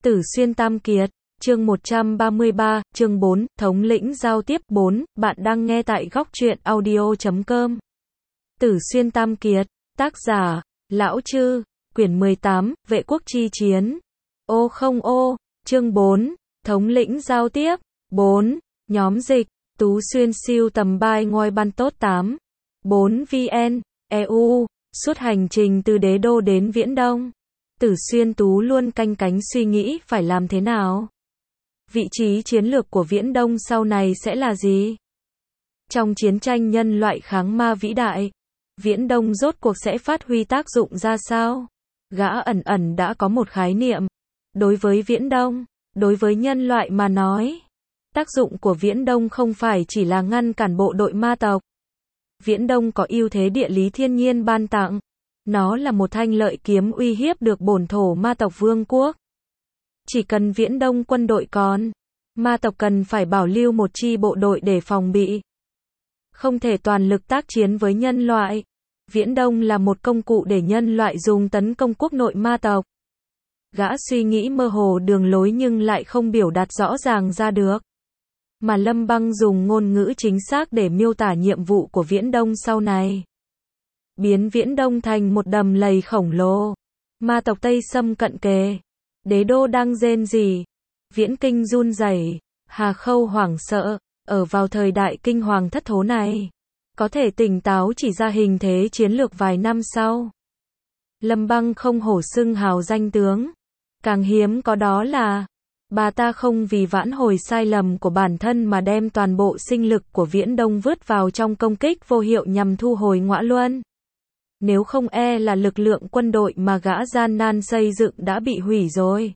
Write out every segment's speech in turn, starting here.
Tử Xuyên Tam Kiệt, chương 133, chương 4, thống lĩnh giao tiếp 4, bạn đang nghe tại góc truyện audio.com. Tử Xuyên Tam Kiệt, tác giả, Lão Chư, quyển 18, Vệ quốc chi chiến. Ô không ô, chương 4, thống lĩnh giao tiếp, 4, nhóm dịch, Tú Xuyên siêu tầm bài ngôi ban tốt 8, 4 VN, EU, suốt hành trình từ Đế Đô đến Viễn Đông. Tử Xuyên Tú luôn canh cánh suy nghĩ phải làm thế nào. Vị trí chiến lược của Viễn Đông sau này sẽ là gì? Trong chiến tranh nhân loại kháng ma vĩ đại, Viễn Đông rốt cuộc sẽ phát huy tác dụng ra sao? Gã ẩn ẩn đã có một khái niệm. Đối với Viễn Đông, đối với nhân loại mà nói, tác dụng của Viễn Đông không phải chỉ là ngăn cản bộ đội ma tộc. Viễn Đông có ưu thế địa lý thiên nhiên ban tặng. Nó là một thanh lợi kiếm uy hiếp được bổn thổ ma tộc vương quốc. Chỉ cần Viễn Đông quân đội còn, ma tộc cần phải bảo lưu một chi bộ đội để phòng bị. Không thể toàn lực tác chiến với nhân loại. Viễn Đông là một công cụ để nhân loại dùng tấn công quốc nội ma tộc. Gã suy nghĩ mơ hồ đường lối nhưng lại không biểu đạt rõ ràng ra được. Mà Lâm Băng dùng ngôn ngữ chính xác để miêu tả nhiệm vụ của Viễn Đông sau này. Biến Viễn Đông thành một đầm lầy khổng lồ. Ma tộc Tây Xâm cận kề. Đế Đô đang rên rỉ. Viễn Kinh run rẩy. Hà Khâu hoảng sợ. Ở vào thời đại kinh hoàng thất thố này, có thể tỉnh táo chỉ ra hình thế chiến lược vài năm sau. Lâm Băng không hổ xưng hào danh tướng. Càng hiếm có đó là bà ta không vì vãn hồi sai lầm của bản thân mà đem toàn bộ sinh lực của Viễn Đông vứt vào trong công kích vô hiệu nhằm thu hồi Ngõa Luân. Nếu không là lực lượng quân đội mà gã gian nan xây dựng đã bị hủy rồi.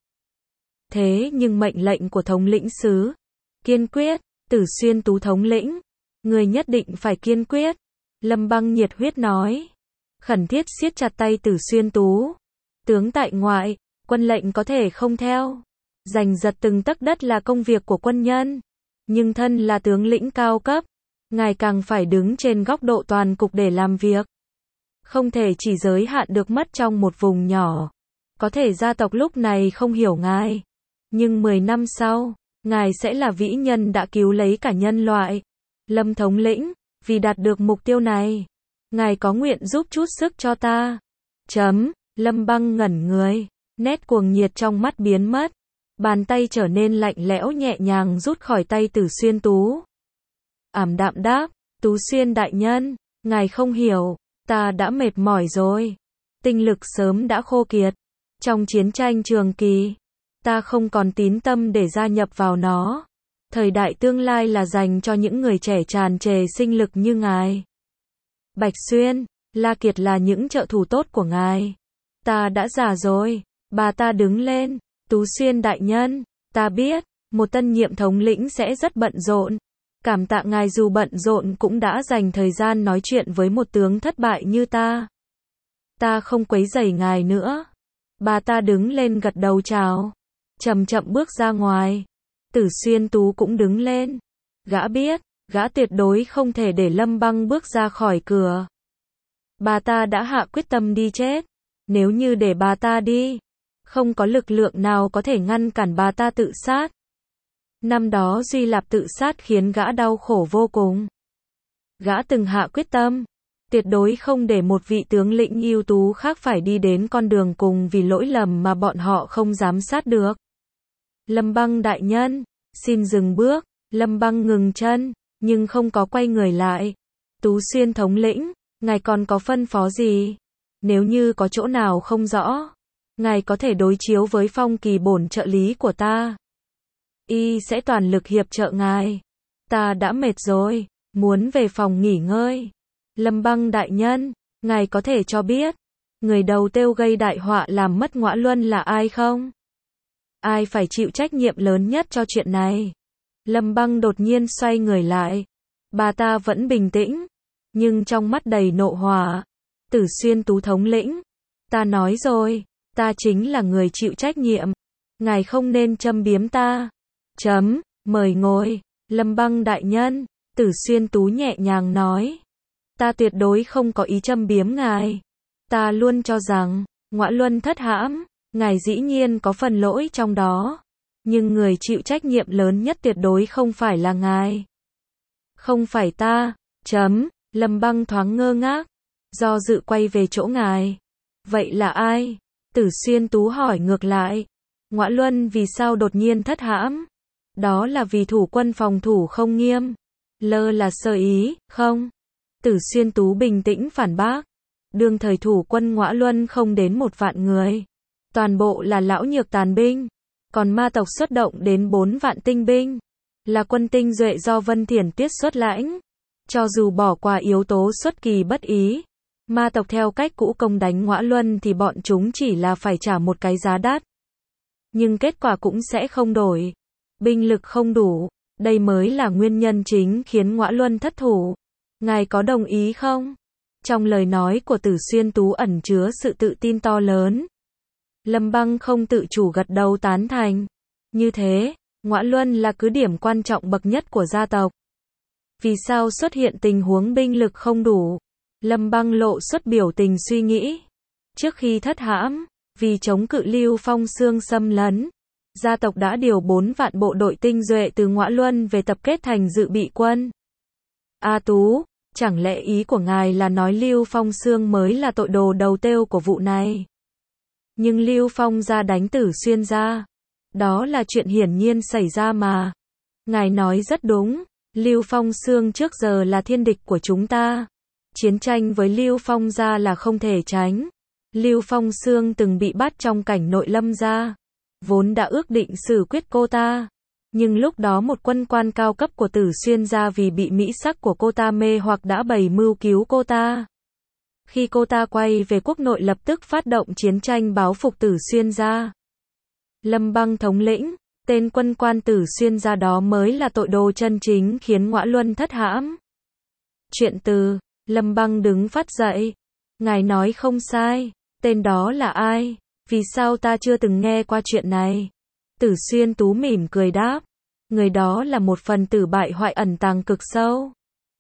Thế nhưng mệnh lệnh của thống lĩnh xứ, kiên quyết, Tử Xuyên Tú thống lĩnh, người nhất định phải kiên quyết. Lâm Băng nhiệt huyết nói. Khẩn thiết siết chặt tay Tử Xuyên Tú. Tướng tại ngoại, quân lệnh có thể không theo. Giành giật từng tấc đất là công việc của quân nhân. Nhưng thân là tướng lĩnh cao cấp, ngài càng phải đứng trên góc độ toàn cục để làm việc. Không thể chỉ giới hạn được mất trong một vùng nhỏ. Có thể gia tộc lúc này không hiểu ngài. Nhưng 10 năm sau, ngài sẽ là vĩ nhân đã cứu lấy cả nhân loại. Lâm thống lĩnh, vì đạt được mục tiêu này, ngài có nguyện giúp chút sức cho ta? Lâm Băng ngẩn người, nét cuồng nhiệt trong mắt biến mất. Bàn tay trở nên lạnh lẽo nhẹ nhàng rút khỏi tay Tử Xuyên Tú. Ảm đạm đáp, Tú Xuyên đại nhân, ngài không hiểu, ta đã mệt mỏi rồi. Tinh lực sớm đã khô kiệt. Trong chiến tranh trường kỳ, ta không còn tín tâm để gia nhập vào nó. Thời đại tương lai là dành cho những người trẻ tràn trề sinh lực như ngài. Bạch Xuyên, La Kiệt là những trợ thủ tốt của ngài. Ta đã già rồi. Bà ta đứng lên. Tú Xuyên đại nhân, ta biết, một tân nhiệm thống lĩnh sẽ rất bận rộn. Cảm tạ ngài dù bận rộn cũng đã dành thời gian nói chuyện với một tướng thất bại như ta. Ta không quấy rầy ngài nữa. Bà ta đứng lên gật đầu chào. Chậm chậm bước ra ngoài. Tử Xuyên Tú cũng đứng lên. Gã biết, gã tuyệt đối không thể để Lâm Băng bước ra khỏi cửa. Bà ta đã hạ quyết tâm đi chết. Nếu như để bà ta đi, không có lực lượng nào có thể ngăn cản bà ta tự sát. Năm đó Duy Lạp tự sát khiến gã đau khổ vô cùng. Gã từng hạ quyết tâm, tuyệt đối không để một vị tướng lĩnh ưu tú khác phải đi đến con đường cùng vì lỗi lầm mà bọn họ không giám sát được. Lâm Băng đại nhân, xin dừng bước. Lâm Băng ngừng chân, nhưng không có quay người lại. Tú Xuyên thống lĩnh, ngài còn có phân phó gì? Nếu như có chỗ nào không rõ, ngài có thể đối chiếu với Phong Kỳ bổn trợ lý của ta. Y sẽ toàn lực hiệp trợ ngài. Ta đã mệt rồi, muốn về phòng nghỉ ngơi. Lâm Băng đại nhân, ngài có thể cho biết, người đầu tiêu gây đại họa làm mất Ngõa Luân là ai không? Ai phải chịu trách nhiệm lớn nhất cho chuyện này? Lâm Băng đột nhiên xoay người lại. Bà ta vẫn bình tĩnh, nhưng trong mắt đầy nộ hỏa. Tử Xuyên Tú thống lĩnh, ta nói rồi, ta chính là người chịu trách nhiệm. Ngài không nên châm biếm ta. Mời ngồi. Lâm Băng đại nhân, Tử Xuyên Tú nhẹ nhàng nói. Ta tuyệt đối không có ý châm biếm ngài. Ta luôn cho rằng, Ngõa Luân thất hãm, Ngài dĩ nhiên có phần lỗi trong đó. Nhưng người chịu trách nhiệm lớn nhất tuyệt đối không phải là ngài. Không phải ta. Lâm Băng thoáng ngơ ngác. Do dự quay về chỗ ngài. Vậy là ai? Tử Xuyên Tú hỏi ngược lại. Ngõa Luân vì sao đột nhiên thất hãm? Đó là vì thủ quân phòng thủ không nghiêm. Lơ là sơ ý, không? Tử Xuyên Tú bình tĩnh phản bác. Đương thời thủ quân Ngõa Luân không đến 1 vạn người. Toàn bộ là lão nhược tàn binh. Còn ma tộc xuất động đến 4 vạn tinh binh. Là quân tinh duệ do Vân Thiển Tuyết xuất lãnh. Cho dù bỏ qua yếu tố xuất kỳ bất ý. Ma tộc theo cách cũ công đánh Ngõa Luân thì bọn chúng chỉ là phải trả một cái giá đắt. Nhưng kết quả cũng sẽ không đổi. Binh lực không đủ. Đây mới là nguyên nhân chính khiến Ngõa Luân thất thủ. Ngài có đồng ý không? Trong lời nói của Tử Xuyên Tú ẩn chứa sự tự tin to lớn. Lâm Băng không tự chủ gật đầu tán thành. Như thế, Ngõa Luân là cứ điểm quan trọng bậc nhất của gia tộc. Vì sao xuất hiện tình huống binh lực không đủ? Lâm Băng lộ xuất biểu tình suy nghĩ. Trước khi thất hãm, vì chống cự Lưu Phong Xương xâm lấn, gia tộc đã điều 4 vạn bộ đội tinh duệ từ Ngõa Luân về tập kết thành dự bị quân. A Tú, chẳng lẽ ý của ngài là nói Lưu Phong Xương mới là tội đồ đầu têu của vụ này? Nhưng Lưu Phong gia đánh Tử Xuyên gia. Đó là chuyện hiển nhiên xảy ra mà. Ngài nói rất đúng. Lưu Phong Xương trước giờ là thiên địch của chúng ta. Chiến tranh với Lưu Phong gia là không thể tránh. Lưu Phong Xương từng bị bắt trong cảnh nội Lâm gia. Vốn đã ước định xử quyết cô ta. Nhưng lúc đó một quân quan cao cấp của Tử Xuyên gia vì bị mỹ sắc của cô ta mê hoặc đã bày mưu cứu cô ta. Khi cô ta quay về quốc nội lập tức phát động chiến tranh báo phục Tử Xuyên gia. Lâm Băng thống lĩnh, tên quân quan Tử Xuyên gia đó mới là tội đồ chân chính khiến Ngõa Luân thất hãm. Chuyện từ, Lâm Băng đứng phát dậy. Ngài nói không sai, tên đó là ai? Vì sao ta chưa từng nghe qua chuyện này? Tử Xuyên Tú mỉm cười đáp. Người đó là một phần tử bại hoại ẩn tàng cực sâu.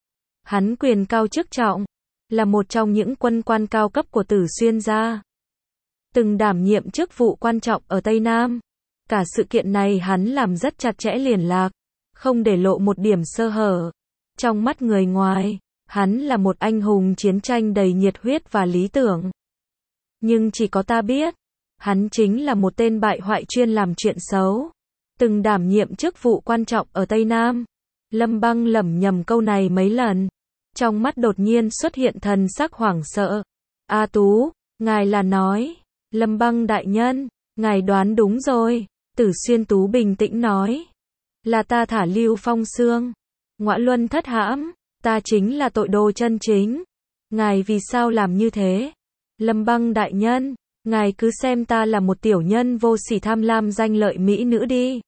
Hắn quyền cao chức trọng, là một trong những quân quan cao cấp của Tử Xuyên gia. Từng đảm nhiệm chức vụ quan trọng ở Tây Nam. Cả sự kiện này hắn làm rất chặt chẽ liền lạc, không để lộ một điểm sơ hở. Trong mắt người ngoài, hắn là một anh hùng chiến tranh đầy nhiệt huyết và lý tưởng. Nhưng chỉ có ta biết, hắn chính là một tên bại hoại chuyên làm chuyện xấu. Từng đảm nhiệm chức vụ quan trọng ở Tây Nam. Lâm Băng lẩm nhẩm câu này mấy lần. Trong mắt đột nhiên xuất hiện thần sắc hoảng sợ. A Tú, ngài là nói. Lâm Băng đại nhân, ngài đoán đúng rồi. Tử Xuyên Tú bình tĩnh nói. Là ta thả Lưu Phong Xương. Ngõa Luân thất hãm. Ta chính là tội đồ chân chính. Ngài vì sao làm như thế? Lâm Băng đại nhân, ngài cứ xem ta là một tiểu nhân vô sỉ tham lam danh lợi mỹ nữ đi.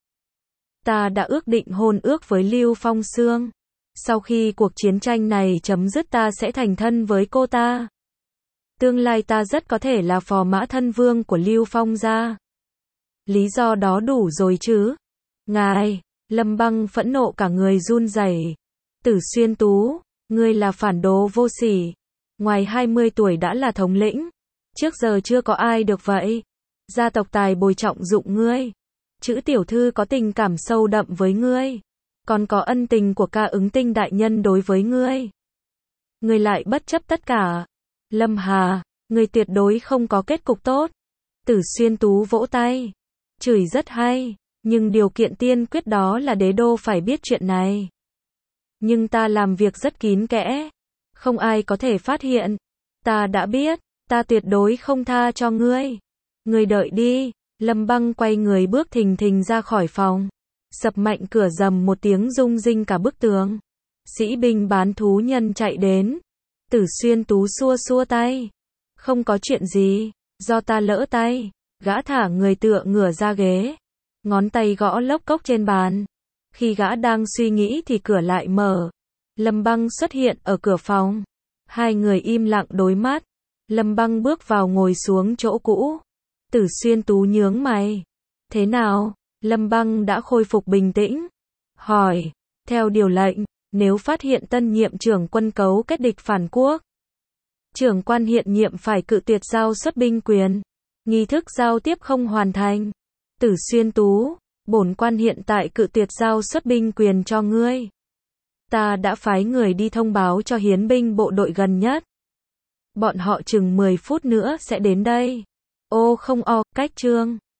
Ta đã ước định hôn ước với Lưu Phong Xương. Sau khi cuộc chiến tranh này chấm dứt ta sẽ thành thân với cô ta. Tương lai ta rất có thể là phò mã thân vương của Lưu Phong gia. Lý do đó đủ rồi chứ? Ngài, Lâm Băng phẫn nộ cả người run rẩy. Tử Xuyên Tú, ngươi là phản đồ vô sỉ. Ngoài 20 tuổi đã là thống lĩnh. Trước giờ chưa có ai được vậy. Gia tộc tài bồi trọng dụng ngươi. Chữ tiểu thư có tình cảm sâu đậm với ngươi. Còn có ân tình của ca ứng tinh đại nhân đối với ngươi. Ngươi lại bất chấp tất cả. Lâm Hà, ngươi tuyệt đối không có kết cục tốt. Tử Xuyên Tú vỗ tay. Chửi rất hay. Nhưng điều kiện tiên quyết đó là đế đô phải biết chuyện này. Nhưng ta làm việc rất kín kẽ. Không ai có thể phát hiện. Ta đã biết. Ta tuyệt đối không tha cho ngươi. Ngươi đợi đi. Lâm Băng quay người bước thình thình ra khỏi phòng. Sập mạnh cửa rầm một tiếng rung rinh cả bức tường. Sĩ binh bán thú nhân chạy đến. Tử Xuyên Tú xua xua tay. Không có chuyện gì. Do ta lỡ tay. Gã thả người tựa ngửa ra ghế. Ngón tay gõ lốc cốc trên bàn. Khi gã đang suy nghĩ thì cửa lại mở. Lâm Băng xuất hiện ở cửa phòng. Hai người im lặng đối mắt. Lâm Băng bước vào ngồi xuống chỗ cũ. Tử Xuyên Tú nhướng mày. Thế nào? Lâm Băng đã khôi phục bình tĩnh. Hỏi. Theo điều lệnh, nếu phát hiện tân nhiệm trưởng quân cấu kết địch phản quốc, trưởng quan hiện nhiệm phải cự tuyệt giao xuất binh quyền. Nghi thức giao tiếp không hoàn thành. Tử Xuyên Tú, bổn quan hiện tại cự tuyệt giao xuất binh quyền cho ngươi. Ta đã phái người đi thông báo cho hiến binh bộ đội gần nhất. Bọn họ chừng 10 phút nữa sẽ đến đây. Ô không o, cách chương.